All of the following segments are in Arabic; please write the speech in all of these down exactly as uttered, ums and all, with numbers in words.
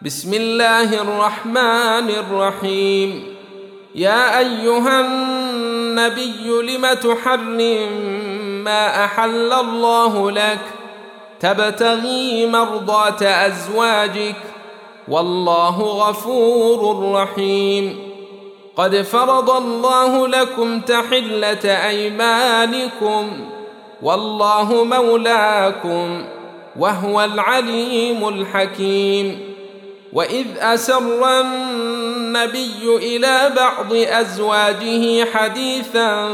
بسم الله الرحمن الرحيم. يا أيها النبي لم تحرم ما أحل الله لك تبتغي مرضات أزواجك والله غفور رحيم. قد فرض الله لكم تحلة أيمانكم والله مولاكم وهو العليم الحكيم. وإذ أسر النبي إلى بعض أزواجه حديثا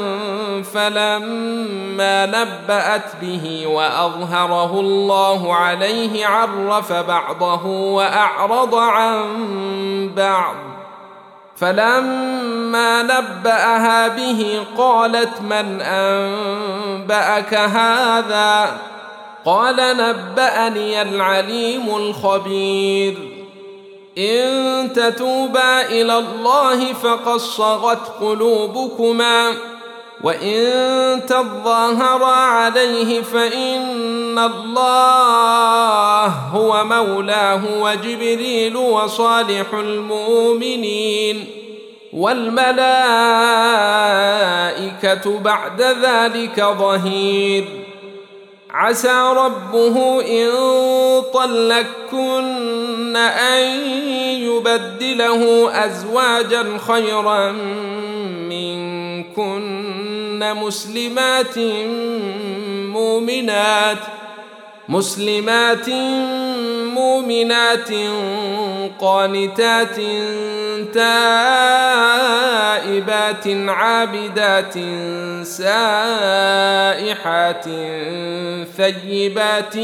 فلما نبأت به وأظهره الله عليه عرف بعضه وأعرض عن بعض، فلما نبأها به قالت من أنبأك هذا؟ قال نبأني العليم الخبير. إن تتوبا إلى الله فقد صغت قلوبكما وإن تظاهرا عليه فإن الله هو مولاه وجبريل وصالح المؤمنين والملائكة بعد ذلك ظهير. عسى ربه إن طلقكن أن يبدله أزواجا خيرا منكن مسلمات مؤمنات مسلمات مؤمنات قانتات تائبات عابدات سائحات ثيبات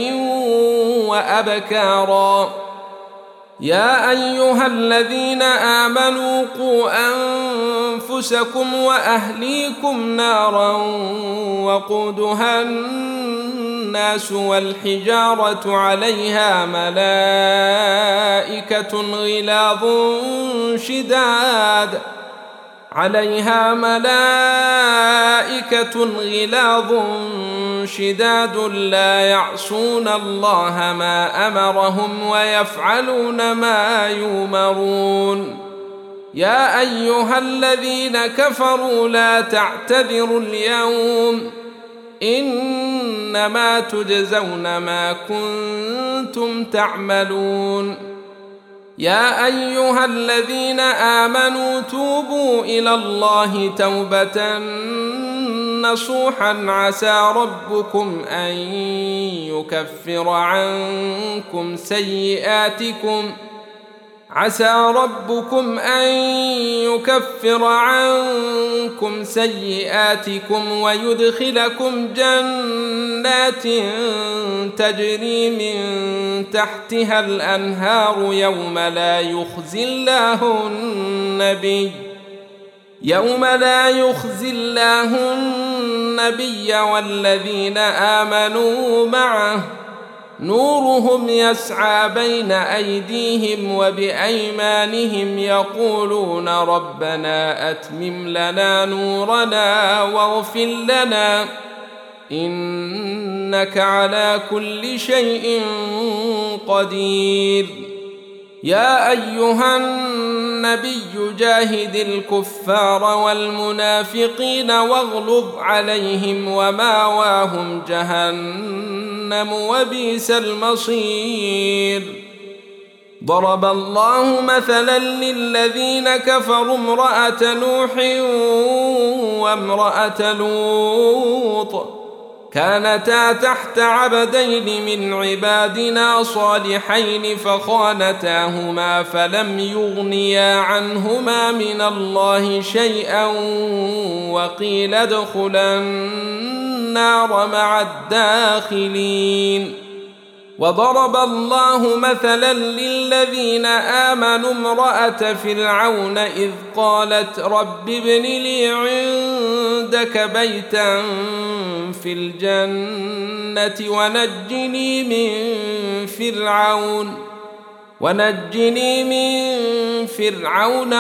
وأبكارا. يا أيها الذين آمنوا قوا أنفسكم وأهليكم نارا وقودها الناس والحجارة عليها ملائكة غلاظ شداد عليها ملائكة غلاظ شداد لا يعصون الله ما أمرهم ويفعلون ما يؤمرون. يا أيها الذين كفروا لا تعتذروا اليوم إنما تجزون ما كنتم تعملون. يا أيها الذين آمنوا توبوا إلى الله توبة نصوحا عسى ربكم أن يكفر عنكم سيئاتكم عسى ربكم أن يكفر عنكم سيئاتكم ويدخلكم جنات تجري من تحتها الأنهار يوم لا يخزي الله النبي يوم لا يخزي الله النبي والذين آمنوا معه نورهم يسعى بين أيديهم وبأيمانهم يقولون ربنا أتمم لنا نورنا واغفر لنا إنك على كل شيء قدير. يا أيها النبي جاهد الكفار والمنافقين واغلظ عليهم وماواهم جهنم وبئس المصير. ضرب الله مثلا للذين كفروا امرأة نوح وامرأة لوط كانتا تحت عبدين من عبادنا صالحين فخانتاهما فلم يغنيا عنهما من الله شيئا وقيل ادخلا النار مع الداخلين. وضرب الله مثلا للذين آمنوا امرأة فرعون إذ قالت رب ابن لي عندك بيتا في الجنة ونجني من فرعون ونجني من فرعون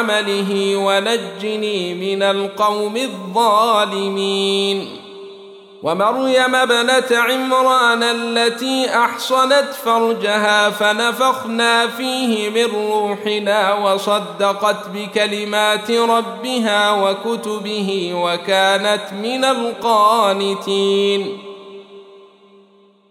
وعمله ونجني من القوم الظالمين. ومريم ابنة عمران التي أحصنت فرجها فنفخنا فيه من روحنا وصدقت بكلمات ربها وكتبه وكانت من القانتين